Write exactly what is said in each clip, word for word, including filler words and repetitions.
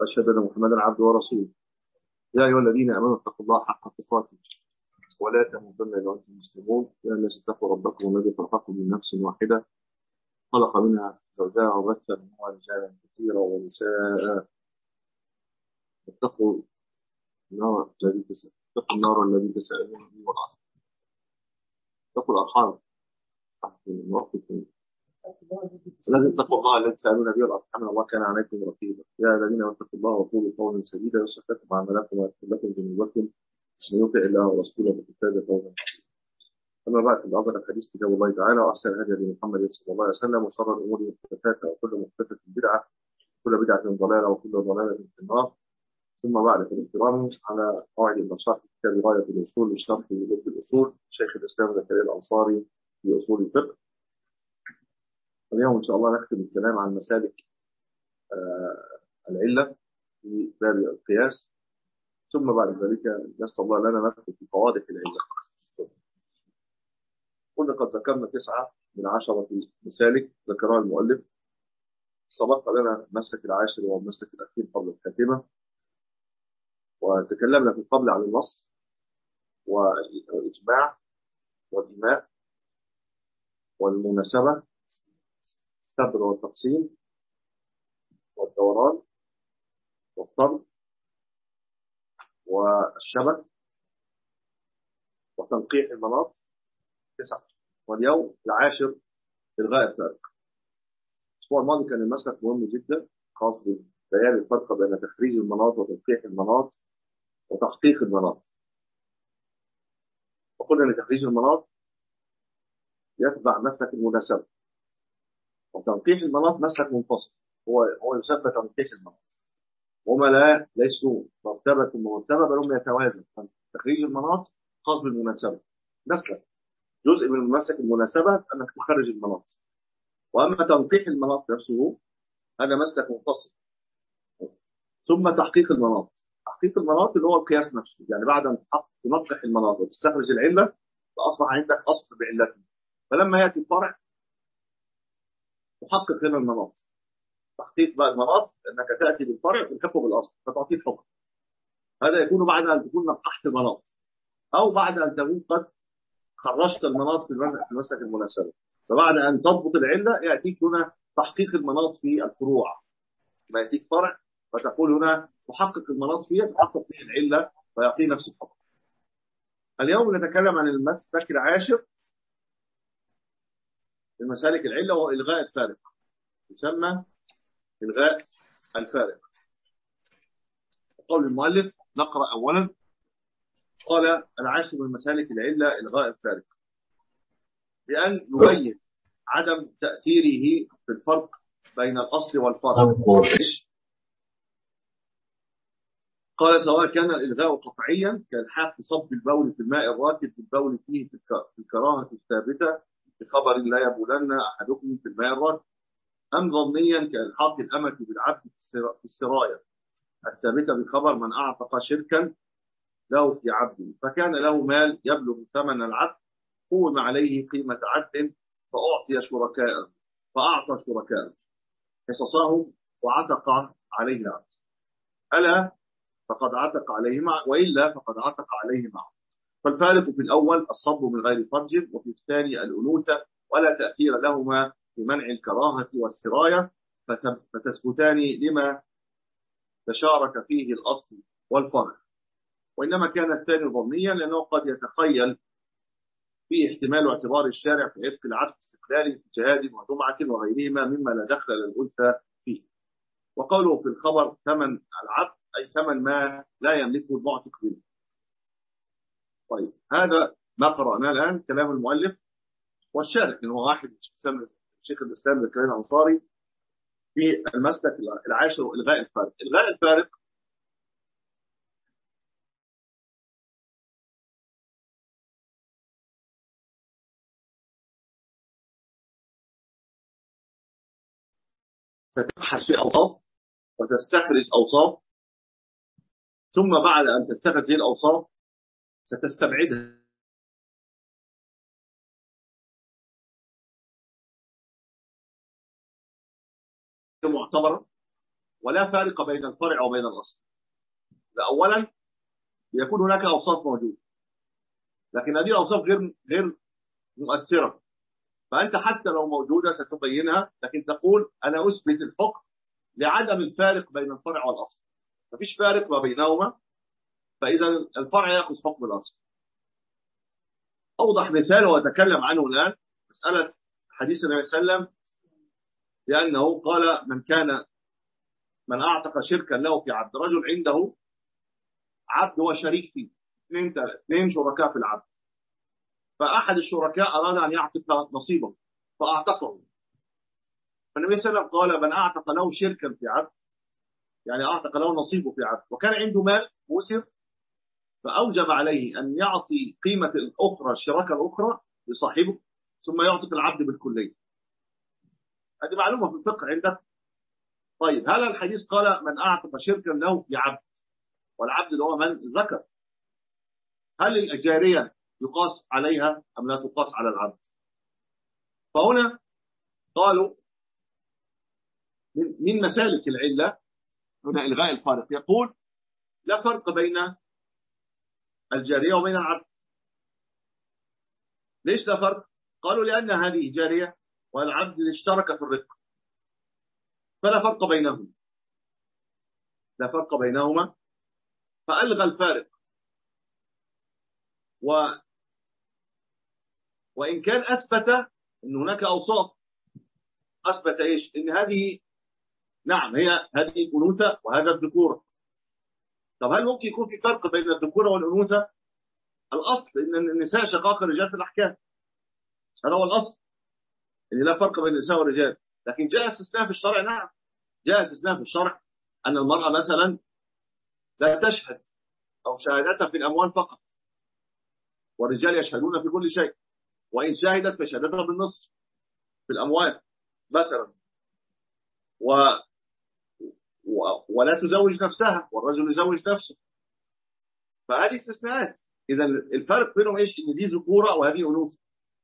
وأشهد أن محمدا عبده ورسوله. يا أيها الذين آمنوا اتقوا الله حق تقاته ولا تموتن إلا وأنتم مسلمون. يا الناس اتقوا ربكم الذي خلقكم من نفس واحدة خلق منها زوجها وبث منهما رجالا كثيرا ونساء. اتقوا النار الذي تسألون اتقوا النار الذي تسألون به والأرحام. اتقوا الأرحام لازم تتقوا الله الذي تسألون به والأرحام، الله كان عليكم رقيبا. يا الذين اتقوا الله وقولوا قولا سديدا يصلح لكم أعمالكم ويغفر لكم ذنوبكم من يطع الله ورسوله فقد فاز فوزا عظيما. أما بعد، فإن أفضل الحديث كتاب الله تعالى وأحسن الهدي هدي محمد صلى الله عليه وسلم وشر الأمور محدثاتها وكل محدثة بدعة وكل بدعة ضلالة وكل ضلالة في النار. ثم بعد، فالاحترام على قواعد النشاط في كتاب غاية الأصول لشرح لب الأصول شيخ الإسلام زكريا الأنصاري في أصول الفقه. اليوم إن شاء الله نختم الكلام عن مسالك آه العلة في باب القياس، ثم بعد ذلك نسأل الله لنا ندخل في قواعد العلة. كنا قد ذكرنا تسعة من عشرة مسالك ذكرها المؤلف. سبق لنا المسلك العاشر والمسلك الأخير قبل الخاتمة، وتكلمنا في قبل عن النص والإجماع والإيماء والمناسبة السبر والتقسيم والدوران والطرد والشبك وتنقيح المناط. تسعة. واليوم العاشر إلغاء الفارق. الأسبوع الماضي كان المسلك مهم جدا خاص ببيان الفرق بين تخريج المناط وتنقيح المناط وتحقيق المناط. وقلنا أن تخريج المناط يتبع مسلك المناسبة، وتنقيح المناط مسلك منفصل هو هو يسمى تنقيح المناط، وما لا ليسوا مرتبة ومرتبة بل هم يتوازن. تخريج المناط خاص بالمناسبة، مسلك جزء من مسلك المناسبة أنك تخرج المناط، وأما تنقيح المناط نفسه هذا مسلك منفصل. ثم تحقيق المناط. تحقيق المناط اللي هو القياس نفسه، يعني بعد أن تنقح المناط وتستخرج العلة فأصبح عندك أصل بعلته، فلما يأتي الفرع تحقق هنا المناط. تحقيق بقى المناط أنك تأتي بالفرع تلحقه بالأصل فتعطيه الحكم. هذا يكون بعد أن تكون نقحت المناط أو بعد أن تكون قد خرجت المناط في المسلك المناسبة. فبعد أن تضبط العلة يأتيك هنا تحقيق المناط في الفروع، ما يأتيك فرع فتقول هنا تحقق المناط فيه تحقق فيه العلة فيعطيه نفس الحكم. اليوم نتكلم عن المسلك العاشر من مسالك العلة وهو إلغاء الفارق، يسمى إلغاء الفارق. قول المؤلف نقرأ أولا. قال العاشر من مسالك العلة إلغاء الفارق، بأن يبين عدم تأثيره في الفرق بين الأصل والفرع. قال سواء كان الإلغاء قطعيا كالحاق صب البول في الماء الراكد بالبول فيه في الكراهة الثابتة بخبر لا يبولن أحدكم في الماء الراكد، أم ظنيا كالحاق الأمة بالعبد في السراية الثابتة بخبر من أعتق شركا له في عبده فكان له مال يبلغ ثمن العبد قوم عليه قيمة عبد فأعطي شركاء فأعطى شركاء حصصهم وعتق عليه عبد، ألا فقد عتق عليه مع وإلا فقد عتق عليه معه. فالفارق في الأول الصب من غير فرج، وفي الثاني الأنوثة، ولا تأثير لهما في منع الكراهة والسراية فتثبتان لما تشارك فيه الأصل والفرع. وإنما كان الثاني ظنيا لأنه قد يتخيل فيه احتمال اعتبار الشارع في عتق العبد استقلالي في جهاد وجمعة وغيرهما مما لا دخل للأنثى فيه. وقوله في الخبر ثمن العبد أي ثمن ما لا يملكه المعتق منه. طيب، هذا ما قرأناه الآن كلام المؤلف والشارح اللي هو واحد الشيخ الإسلام زكريا الأنصاري في المسلك العاشر إلغاء الفارق. إلغاء الفارق ستبحث في أوصاف وتستخرج أوصاف، ثم بعد أن تستخرج هذه الأوصاف ستستبعدها معتبرة ولا فارق بين الفرع وبين الأصل. أولا يكون هناك أوصاف موجودة، لكن هذه الأوصاف غير غير مؤثرة، فأنت حتى لو موجودة ستبينها، لكن تقول أنا أثبت الحكم لعدم الفارق بين الفرع والأصل، مفيش فارق ما بينهما، فإذا الفرع يأخذ حكم الأصل. أوضح مثال وأتكلم عنه الآن مسألة حديث النبي صلى الله عليه وسلم، لأنه قال من كان من أعتق شركا له في عبد، رجل عنده عبد وشريك فيه، اثنين اثنين شركاء في العبد، فأحد الشركاء أراد أن يعتق نصيبه فأعتقه، فالنبي صلى الله عليه وسلم قال من أعتق له شركا في عبد، يعني أعتق له نصيبه في عبد، وكان عنده مال موسر، فأوجب عليه أن يعطي قيمة الأخرى الشراكة الأخرى لصاحبه، ثم يعتق العبد بالكلية. هذه معلومة في الفقه عندك. طيب هل الحديث قال من أعتق شركا له في عبد، والعبد اللي هو من ذكر، هل الجارية يقاس عليها أم لا تقاس على العبد؟ فهنا قالوا من مسالك العلة هنا إلغاء الفارق، يقول لا فرق بين الجارية وبين العبد. ليش لا فرق؟ قالوا لأن هذه جارية والعبد اشترك في الرق، فلا فرق بينهما، لا فرق بينهما، فألغى الفارق. و... وإن كان أثبت أن هناك أوصاف، أثبت إيش؟ أن هذه نعم هي هذه الأنوثة وهذا الذكورة. طب هل ممكن يكون في فرق بين الذكورة والأنوثة؟ الأصل أن النساء شقاق الرجال في الأحكام، هذا هو الأصل، أن لا فرق بين النساء والرجال. لكن جاء استثناء في الشرع، نعم جاء استثناء في الشرع، أن المرأة مثلا لا تشهد أو شهادتها في الأموال فقط، والرجال يشهدون في كل شيء، وإن شهدت فشهادتها بالنص في الأموال مثلا، و... و... ولا تزوج نفسها والرجل يزوج نفسه، فهذه استثناءات. إذا الفرق بينهم إيش؟ إن دي ذكورة وهذه أنوثة.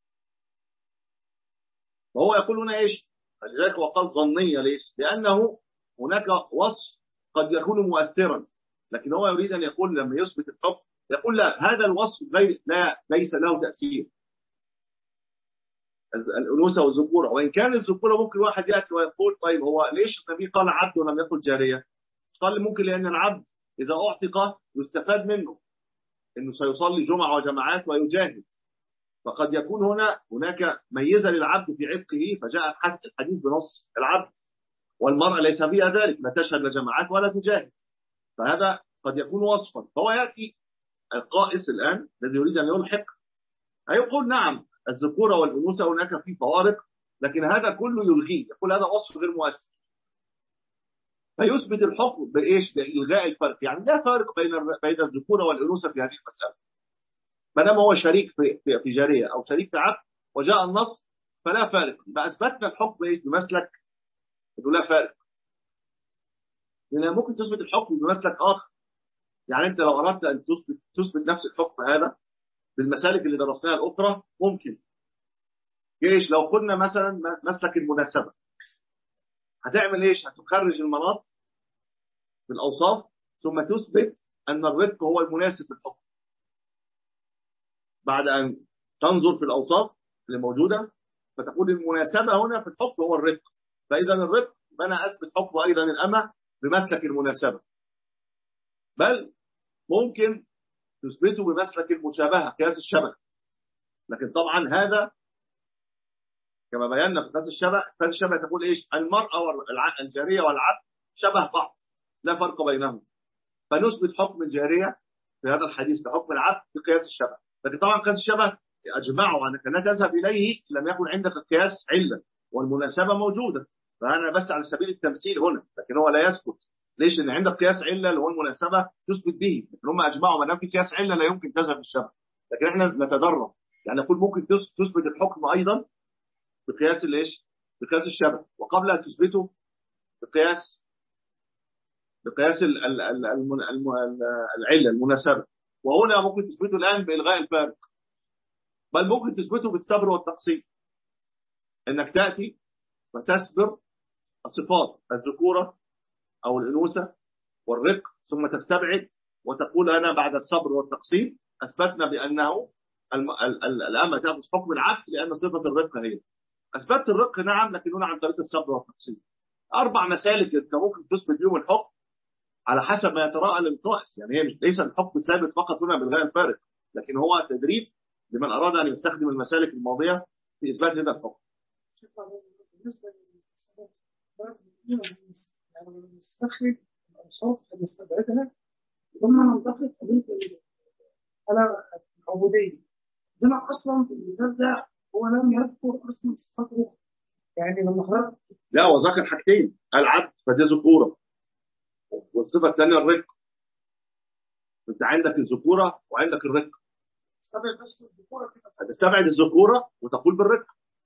وهو يقول هنا إيش؟ لذلك هو قال ظنية. ليش؟ لأنه هناك وصف قد يكون مؤثرا، لكن هو يريد أن يقول لما يثبت الحكم يقول لا، هذا الوصف لا ليس له تأثير، الأنوثة والذكورة. وإن كان الذكورة ممكن واحد يأتي ويقول طيب هو ليش النبي قال عبد ولم يقل جارية؟ قال ممكن لأن العبد إذا أعتق يستفاد منه إنه سيصلي جمعة وجماعات ويجاهد، فقد يكون هنا هناك ميزة للعبد في عتقه، فجاء الحديث بنص العبد، والمرأة ليس فيها ذلك، لا تشهد لجماعات ولا تجاهد، فهذا قد يكون وصفا. فهو يأتي القائس الآن الذي يريد أن يلحق هيقول نعم الذكورة والأنوثة هناك في فوارق، لكن هذا كله يلغيه، يقول هذا وصف غير مؤثر، فيثبت الحكم بإيش؟ بإلغاء الفرق. يعني لا فارق بين بين الذكورة والأنوثة في هذه المسألة، ما دام هو شريك في في, في جارية أو شريك في عبد وجاء النص فلا فارق، فأثبتنا الحكم إيش؟ بمسلك إنه لا فارق، لأن ممكن تثبت الحكم بمسلك آخر. يعني أنت لو أردت أن تثبت تثبت نفس الحكم هذا بالمسالك اللي درسناها الأخرى ممكن. إيش؟ لو قلنا مثلا مسلك المناسبة، هتعمل إيش؟ هتخرج المناط في الأوصاف ثم تثبت أن الرق هو المناسب في الحكم، بعد أن تنظر في الأوصاف اللي موجودة فتقول المناسبة هنا في الحكم هو الرق، فإذا الرق أنا أثبت حكم أيضا الأمة بمسلك المناسبة، بل ممكن تثبته بمسلك المشابهة قياس الشبه. لكن طبعا هذا كما بينا في قياس الشبه، قياس الشبه تقول إيش؟ المرأة والجارية والعبد شبه بعض لا فرق بينهم، فنثبت حكم الجارية في هذا الحديث كحكم العبد بقياس الشبه. لكن طبعا قياس الشبه أجمعوا أنك لا تذهب إليه لم يكن عندك القياس علة والمناسبة موجودة، فأنا بس على سبيل التمثيل هنا، لكن هو لا يسكت. ليش؟ لأن عندك قياس علة اللي هو المناسبة تثبت به، لكن هم أجمعوا ما دام في قياس علة لا يمكن تذهب للشبه. لكن احنا نتدرب، يعني نقول ممكن تثبت الحكم أيضا بقياس الايش؟ بقياس الشبه، وقبل أن تثبته بقياس بقياس ال ال ال العلة المناسبة، وهنا ممكن تثبته الآن بإلغاء الفارق، بل ممكن تثبته بالصبر والتقسيم، انك تأتي وتسبر الصفات الذكورة أو الأنوثة والرق، ثم تستبعد وتقول أنا بعد الصبر والتقسيم أثبتنا بأنه الم... ال... ال... الأمة تأخذ حكم العبد لأن صفة الرق هي. أثبتت الرق نعم، لكن هنا عن طريق الصبر والتقسيم. أربع مسالك أنت ممكن تثبت بهم الحكم على حسب ما يتراءى للقياس، يعني هي ليس الحكم ثابت فقط هنا بالغاء الفارق، لكن هو تدريب لمن أراد أن يستخدم المسالك الماضية في إثبات هذا الحكم. بالنسبة للمستخرج يعني نستخرج الأوصاف اللي نستبعدها ثم ننتقل قضية العبودية. هنا أصلا في المثال ده هو لم يذكر أصلا صفات أخرى، يعني لما حضرتك لا هو ذكر حاجتين، العبد فدي ذكورة، والصفة الثانية الرق. أنت عندك الذكورة وعندك الرق، تستبعد بس الذكورة كده، هتستبعد الذكورة وتقول بالرق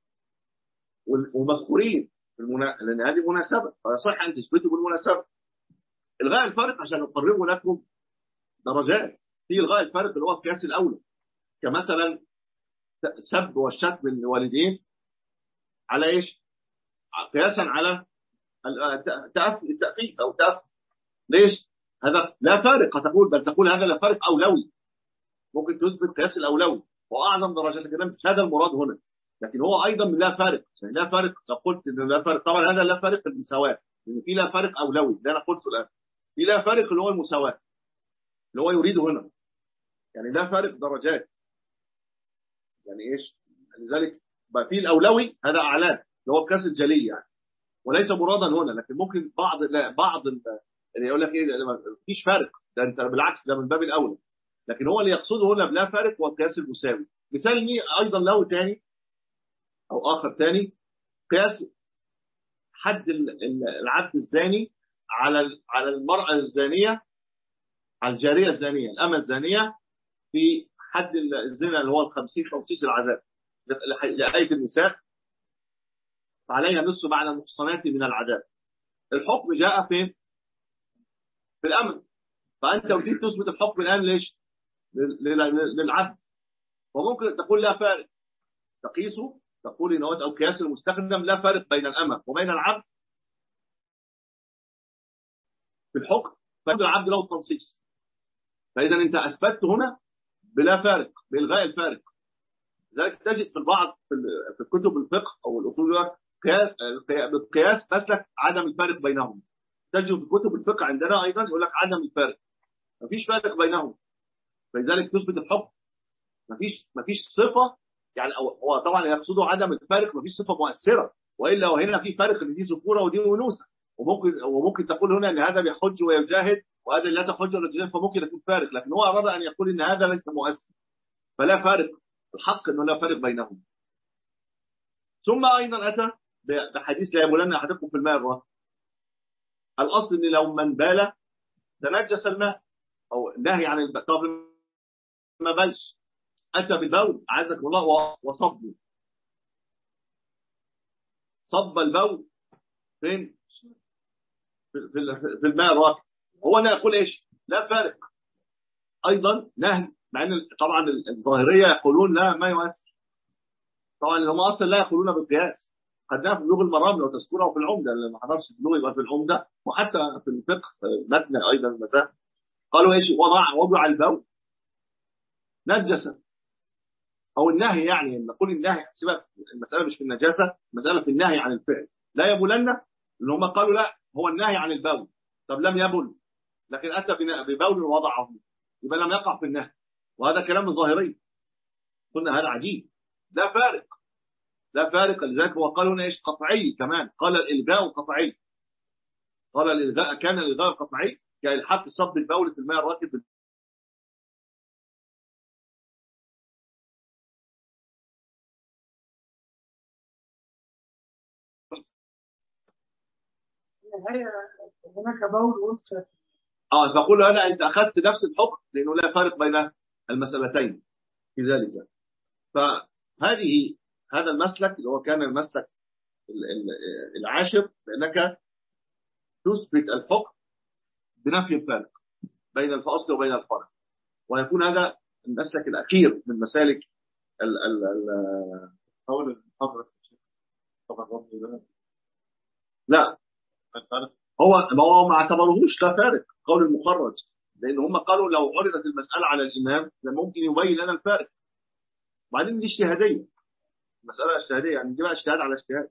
ومذكورين بالمنا... لأن هذه مناسبة فيصح أن تثبتوا بالمناسبة. إلغاء الفارق عشان نقربه لكم درجات. في إلغاء الفارق اللي هو القياس الأولى، كمثلا سب والشتم الوالدين على إيش؟ قياسا على التأفيف أو التأفف. ليش؟ هذا لا فارق تقول، بل تقول هذا لا فارق أولوي. ممكن تثبت قياس الأولوي وأعظم درجات الكلام، مش هذا المراد هنا، لكن هو أيضا لا فارق. يعني لا فارق لو قلت إنه لا فارق، طبعا هذا لا فارق في المساواة، لأن في لا فارق أولوي ده أنا قلته الآن. في لا فارق اللي هو المساواة اللي هو يريده هنا، يعني لا فارق درجات. يعني إيش؟ لذلك بقى في الأولوي هذا أعلاه اللي هو القياس الجلي يعني، وليس مرادا هنا. لكن ممكن بعض لا بعض اللي يقول لك ايه مفيش فارق، ده انت بالعكس ده من باب الاولى. لكن هو اللي يقصده هنا بلا فارق هو القياس المساوي. مثال مي ايضا له ثاني او اخر ثاني، قياس حد العبد الزاني على على المراه الزانيه، على الجاريه الزانيه الامه الزانيه، في حد الزنا اللي هو الخمسين توصيص العذاب لآية النساء، فعليها نصف معنى المحصنات من العذاب. الحكم جاء فين؟ في الامن. فانت تريد تثبت الحكم الان ليش؟ للعبد. وممكن تقول لا فارق، تقيسه تقول ان هو او قياس المستخدم لا فارق بين الامه وبين العبد في الحكم، فإن العبد له التنصيص. فاذا انت اثبتت هنا بلا فارق، بالغاء الفارق. لذلك تجد في البعض في كتب الفقه او الاصول قياس بالقياس مسلك عدم الفارق بينهم. تجد في كتب الفقه عندنا ايضا يقول لك عدم الفارق، مفيش فارق بينهم، فلذلك تثبت الحكم. مفيش مفيش صفه، يعني هو طبعا يقصده عدم الفارق، مفيش صفه مؤثره، والا وهنا في فارق ان دي ذكوره ودي انوثه. وممكن وممكن تقول هنا ان هذا بيحج ويجاهد وهذا لا تحج ولا تجاهد، فممكن يكون فارق، لكن هو اراد ان يقول ان هذا ليس مؤثر، فلا فارق. الحق انه لا فارق بينهم. ثم ايضا اتى بحديث لا يبولن احدكم في الماء الراكد. الاصل ان لو من بال تنجس الماء او نهي عن البول، طب ما بلش اتى بالبول اعزكم الله وصبه، صب البول فين؟ في الماء الراكد. هو انا اقول ايش؟ لا فارق. ايضا نهي، مع ان طبعا الظاهريه يقولون لا ما يؤثر. طبعا هم اصلا لا يقولون بالقياس. خدناها في بلوغ المرام لو تذكرها، في العمده اللي ما حضرش بلوغ يبقى في العمده، وحتى في الفقه متن ايضا المذاهب قالوا ايش؟ وضع وضع البول نجس، او النهي، يعني نقول النهي سيبك، المساله مش في النجاسه، المساله في النهي عن الفعل. لا يبولن ان هم قالوا لا هو النهي عن البول، طب لم يبل لكن اتى ببول وضعه، يبقى لم يقع في النهي، وهذا كلام الظاهري. قلنا هذا عجيب، لا فارق، لا فارق. لذلك هو قالوا هنا ايش؟ قطعي كمان، قال الالغاء قطعي، قال الالغاء كان الالغاء قطعي كالحق صب البول في الماء الراكد. هناك بول وانثى. اه فقول هذا انت اخذت نفس الحكم لانه لا فارق بين المسالتين في ذلك. فهذه هذا المسلك اللي هو كان المسلك العاشر، بانك تثبت الحكم بنفي الفارق بين الفاصل وبين الفرع، ويكون هذا المسلك الاخير من مسالك ال ال ال قول المحاضره. لا هو ما هو ما اعتبروهوش لا فارق قول المخرج، لان هم قالوا لو عرضت المساله على الامام ممكن يبين لنا الفارق. وبعدين دي اجتهاديه، مساله اجتهاديه، يعني دي بقى اجتهاد على اجتهاد.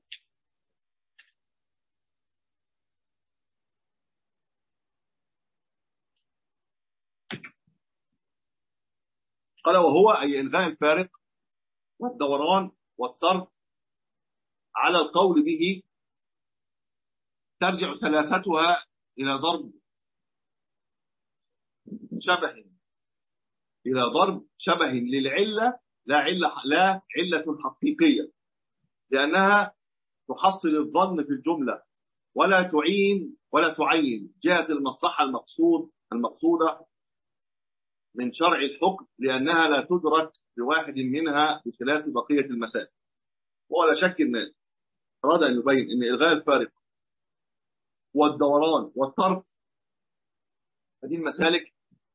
قال وهو اي الغاء الفارق والدوران والطرد على القول به ترجع ثلاثتها الى ضرب شبه الى ضرب شبه للعله، لا عله لا عله حقيقيه، لانها تحصل الظن في الجمله ولا تعين ولا تعين جهه المصلحه المقصود المقصوده من شرع الحكم، لانها لا تدرك بواحد منها بخلاف بقيه المسائل. ولا شك ان اراد ان يبين ان الغاء الفارق والدوران والطرد هذه المسالك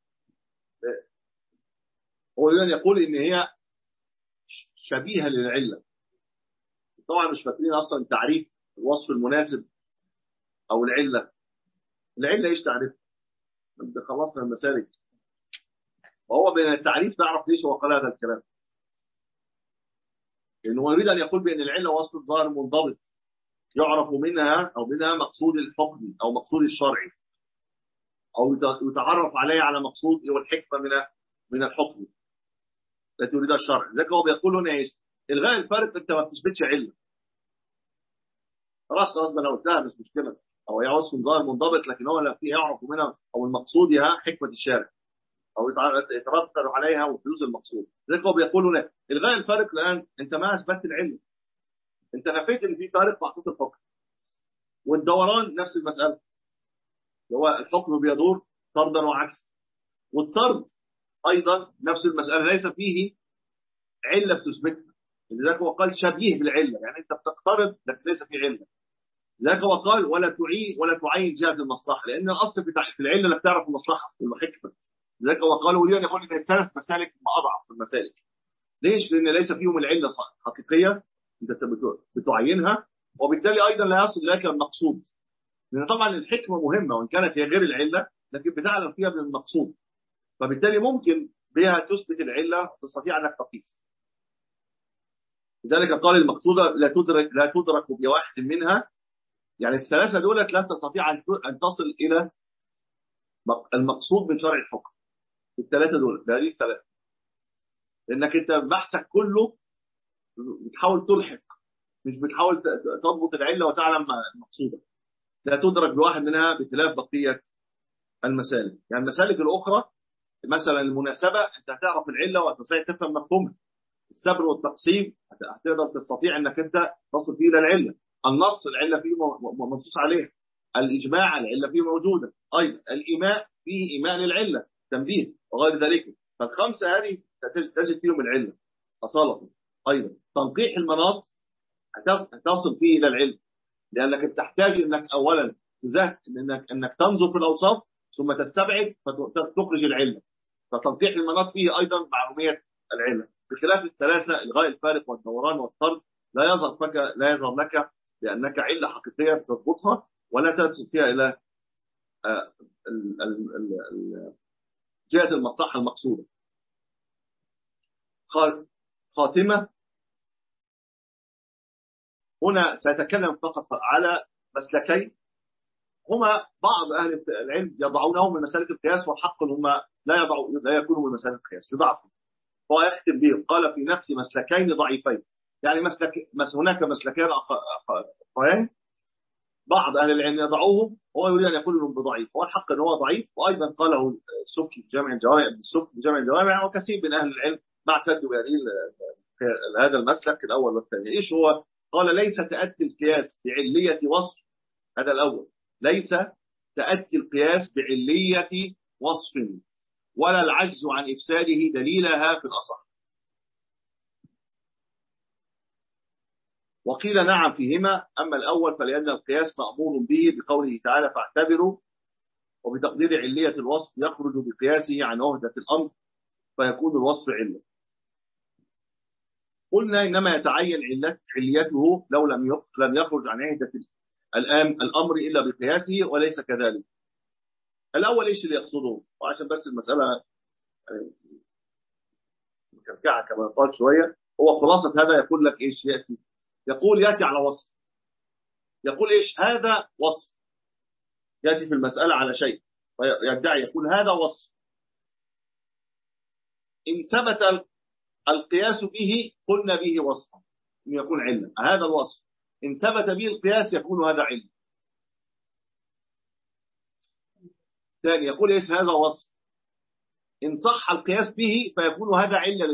هو يقول ان هي شبيهه للعله. طبعا مش فاكرين اصلا تعريف الوصف المناسب او العله. العله ايش تعريف؟ خلصنا المسالك، وهو من التعريف نعرف ليش هو قال هذا الكلام. لانه هو يريد ان يقول بان العله وصف الظاهر منضبط يعرف منها او منها مقصود الحكم او مقصود الشرعي، او يتعرف عليه على مقصود والحكمه من من الحكم التي يريدها الشرع. لذلك هو بيقول هنا ايش؟ الغاء الفارق انت ما بتثبتش عله. خلاص خلاص ما انا قلتها مش مشكله، او هي وصف ظاهر منضبط لكن هو لا فيه يعرف منها او المقصود بها حكمه الشارع او يترتب عليها وفلوس المقصود. لذلك هو بيقول هنا الغاء الفارق الان انت ما اثبتت العله، انت نفيت ان في فارق محطوط الحكم. والدوران نفس المساله، هو الحكم بيدور طردا وعكسا. والطرد ايضا نفس المساله ليس فيه عله بتثبتها، لذلك هو قال شبيه بالعله، يعني انت بتقترب لكن ليس فيه عله. لذلك هو قال ولا تعين ولا تعين جهه المصلحه، لان الاصل في العله انك تعرف المصلحه والحكمه. لذلك هو قال ولي يقول ان الثلاث مسالك ما اضعف المسالك. ليش؟ لان ليس فيهم العله حقيقيه انت بتعينها، وبالتالي ايضا لا يصل اليك المقصود. لان طبعا الحكمه مهمه وان كانت هي غير العله لكن بتعلم فيها بالمقصود، فبالتالي ممكن بها تثبت العله وتستطيع انك تقيس. لذلك قال المقصوده لا تدرك لا تدرك بواحد منها، يعني الثلاثه دولت لا تستطيع ان تصل الى المقصود من شرع الحكم. الثلاثه دول هذه الثلاثه، لانك انت بحثك كله بتحاول تلحق، مش بتحاول تضبط العله وتعلم المقصوده. لا تدرك بواحد منها بخلاف بقيه المسالك. يعني المسالك الاخرى مثلا المناسبه انت هتعرف العله وتستطيع تفهم مفهومها. السبر والتقسيم هتقدر تستطيع انك انت تصل فيه الى العله. النص العله فيه منصوص عليه. الاجماع العله فيه موجوده. ايضا الايماء فيه ايمان العله تنبيه وغير ذلك. فالخمسه هذه تجد فيهم العله اصاله. ايضا تنقيح المناط تصل فيه الى العلم، لانك بتحتاج انك اولا انك انك تنظر في الاوصاف ثم تستبعد فتخرج العله. فتنقيح المناط فيه ايضا معلوميه العله، بخلاف الثلاثه الغاء الفارق والدوران والطرد لا يظهر لك لا يظهر لك لانك عله حقيقيه بتضبطها ولا تصل فيها الى جهه المصلحه المقصوده. خاتمه. هنا سأتكلم فقط على مسلكين هما بعض أهل العلم يضعونهم من مسالك القياس، والحق هم لا يضعوا لا يكونوا من مسالك القياس لضعفهم. فهو يختم به قال في نفس مسلكين ضعيفين، يعني مسلك هناك مسلكين أخرين بعض أهل العلم يضعوهم هو يريد أن يقول لهم بضعيف، هو الحق أنه هو ضعيف. وأيضا قاله السبكي في جامع الجوامع السبكي في جامع الجوامع وكثير من أهل العلم ما اعتدوا بهذه هذا المسلك الأول والثاني. إيش هو؟ قال ليس تأتي القياس بعلية وصف، هذا الأول، ليس تأتي القياس بعلية وصف ولا العجز عن إفساده دليلها في الأصح. وقيل نعم فيهما، أما الأول فلأن القياس مأمور به بقوله تعالى فاعتبروا، وبتقدير علية الوصف يخرج بقياسه عن عهدة الأمر فيكون الوصف علة. قلنا إنما يتعين عليته لو لم لم يخرج عن عهدة الآن الأمر إلا بقياسه وليس كذلك. الأول إيش اللي يقصده؟ وعشان بس المسألة مكركعة كما قال شوية، هو خلاصة هذا يقول لك إيش يأتي؟ يقول يأتي على وصف، يقول إيش هذا وصف، يأتي في المسألة على شيء يدعي يقول هذا وصف، إن ثبت القياس به قلنا به وصفا إنه يكون علة، هذا الوصف إن ثبت به القياس يكون هذا علة. ثاني يقول إيش هذا وصف، إن صح القياس به فيكون هذا علة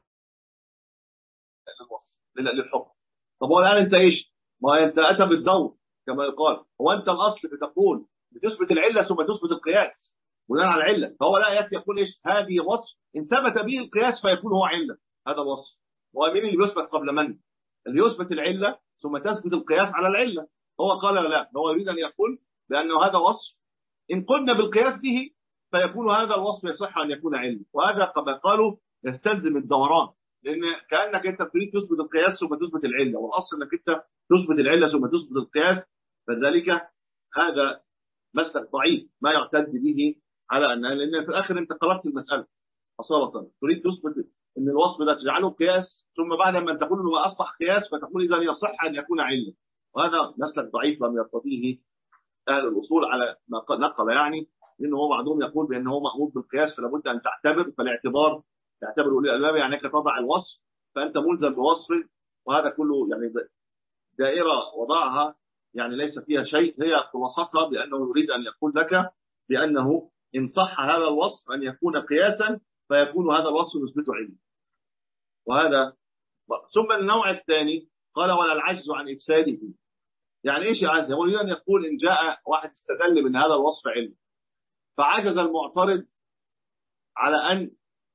للوصف للحكم. طب هو الآن أنت إيش؟ ما أنت أتى بالدور كما يقال، هو أنت الأصل بتقول بتثبت العلة ثم تثبت القياس بناء على العلة، فهو لا يأتي يقول إيش هذه وصف إن ثبت به القياس فيكون هو علة، هذا وصف. ومين اللي بيثبت قبل من؟ اللي يثبت العلة ثم تثبت القياس على العلة. هو قال لا، هو يريد أن يقول بأنه هذا وصف إن قلنا بالقياس به فيكون هذا الوصف يصح أن يكون علة، وهذا كما قالوا يستلزم الدوران، لأن كأنك أنت تريد تثبت القياس ثم تثبت العلة، والأصل أنك أنت تثبت العلة ثم تثبت القياس، فذلك هذا مسلك ضعيف ما يعتد به على أن، لأن في الآخر أنت قربت المسألة أصالة، تريد تثبت أن الوصف ده تجعله قياس ثم بعد ما تقول أنه أصبح قياس فتقول إذا يصح أن يكون علة، وهذا مسلك ضعيف لم يرتضيه أهل الأصول على ما نقل، يعني لأنه هو بعضهم يقول بأنه هو مأمور بالقياس فلا بد أن تعتبر، فالاعتبار تعتبر أولي الألباب يعني أنك تضع الوصف فأنت ملزم بوصف، وهذا كله يعني دائرة وضعها يعني ليس فيها شيء، هي خلاصتها بأنه يريد أن يقول لك بأنه إن صح هذا الوصف أن يكون قياسا فيكون هذا الوصف نثبته علم، وهذا. ثم النوع الثاني قال ولا العجز عن إفساده، يعني إيش عجز؟ هو يريد أن يقول إن جاء واحد استدل من هذا الوصف علم فعجز المعترض على أن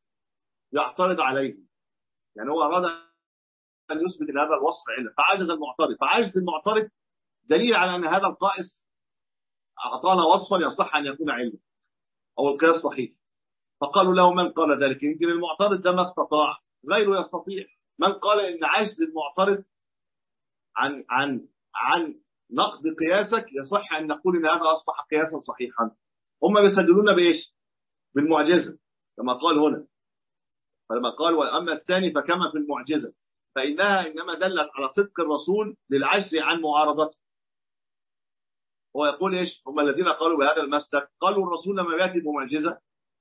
يعترض عليه، يعني هو أراد أن يثبت ان هذا الوصف علة فعجز المعترض، فعجز المعترض دليل على أن هذا القائس أعطانا وصفا يصح أن يكون علة أو القياس صحيح، فقالوا له من قال ذلك؟ يمكن المعترض ده ما استطاع، غيره يستطيع. من قال إن عجز المعترض عن عن عن نقد قياسك يصح أن نقول إن هذا أصبح قياسا صحيحا؟ هم بيستدلون بإيش؟ بالمعجزة كما قال هنا، فلما قال وأما الثاني فكما في المعجزة فإنها إنما دلت على صدق الرسول للعجز عن معارضته. هو يقول إيش؟ هم الذين قالوا بهذا المسلك قالوا الرسول لما يأتي بمعجزة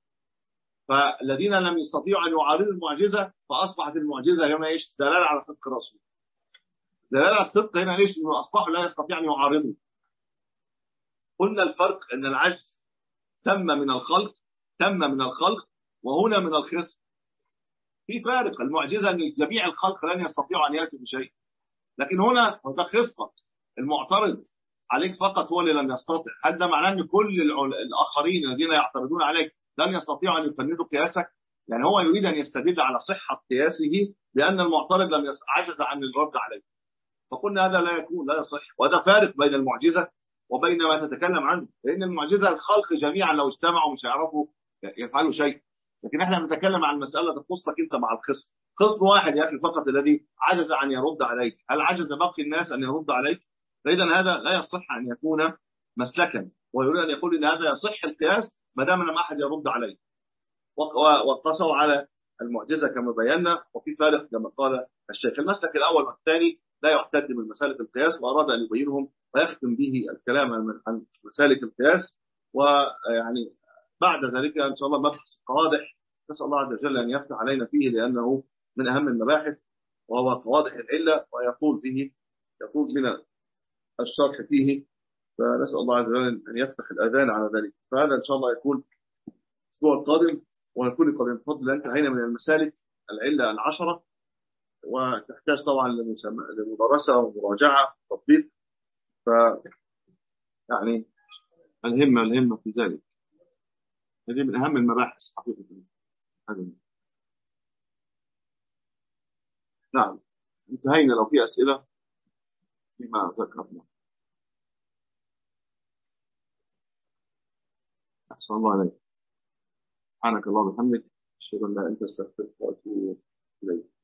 فالذين لم يستطيعوا أن يعارضوا المعجزة فأصبحت المعجزة هنا إيش؟ دلالة على صدق الرسول. دلالة على الصدق هنا ليش؟ إنه أصبحوا لا يستطيع أن يعارضوا. قلنا الفرق أن العجز تم من الخلق، تم من الخلق وهنا من الخصم. في فارق، المعجزة أن جميع الخلق لن يستطيعوا أن يأتوا بشيء، لكن هنا هو خصمك المعترض عليك فقط هو اللي لم يستطع. هل ده معناه أن كل الآخرين الذين يعترضون عليك لن يستطيعوا أن يفندوا قياسك؟ يعني هو يريد أن يستدل على صحة قياسه لأن المعترض لم عجز عن الرد عليه، فقلنا هذا لا يكون لا يصح، وهذا فارق بين المعجزة وبين ما تتكلم عنه، لأن المعجزة الخلق جميعا لو اجتمعوا مش هيعرفوا يفعلوا شيء، لكن احنا بنتكلم عن المسألة تخصك انت مع الخصم، خصم واحد يا اخي فقط الذي عجز عن يرد عليك، هل عجز باقي الناس ان يرد عليك؟ فاذا هذا لا يصح ان يكون مسلكا، ويريد ان يقول ان هذا يصح القياس ما دام لم احد يرد عليه، وقصوا على المعجزة كما بينا. وفي فارق كما قال الشيخ، المسلك الاول والثاني لا يعتد من مسالك القياس، واراد ان يبينهم ويختم به الكلام عن مسالك القياس، ويعني بعد ذلك إن شاء الله مبحث قوادح نسأل الله عز وجل أن يفتح علينا فيه لأنه من أهم المباحث، وهو قوادح العلة ويقول به يقول بنا الشرح فيه، فنسأل الله عز وجل أن يفتح الأذان على ذلك. فهذا إن شاء الله يكون الأسبوع القادم، ونكون قد بفضل انتهينا من المسالك العلة العشرة، وتحتاج طبعا لمدرسة ومراجعة وتطبيق، ف يعني الهمة الهمة في ذلك، هذه من أهم المباحث حقيقة. هذا نعم، انتهينا. لو في أسئلة فيما ذكرنا. أحسن الله عليك. سبحانك اللهم وبحمدك أشهد أن لا إله إلا أنت أستغفرك وأتوب إليك.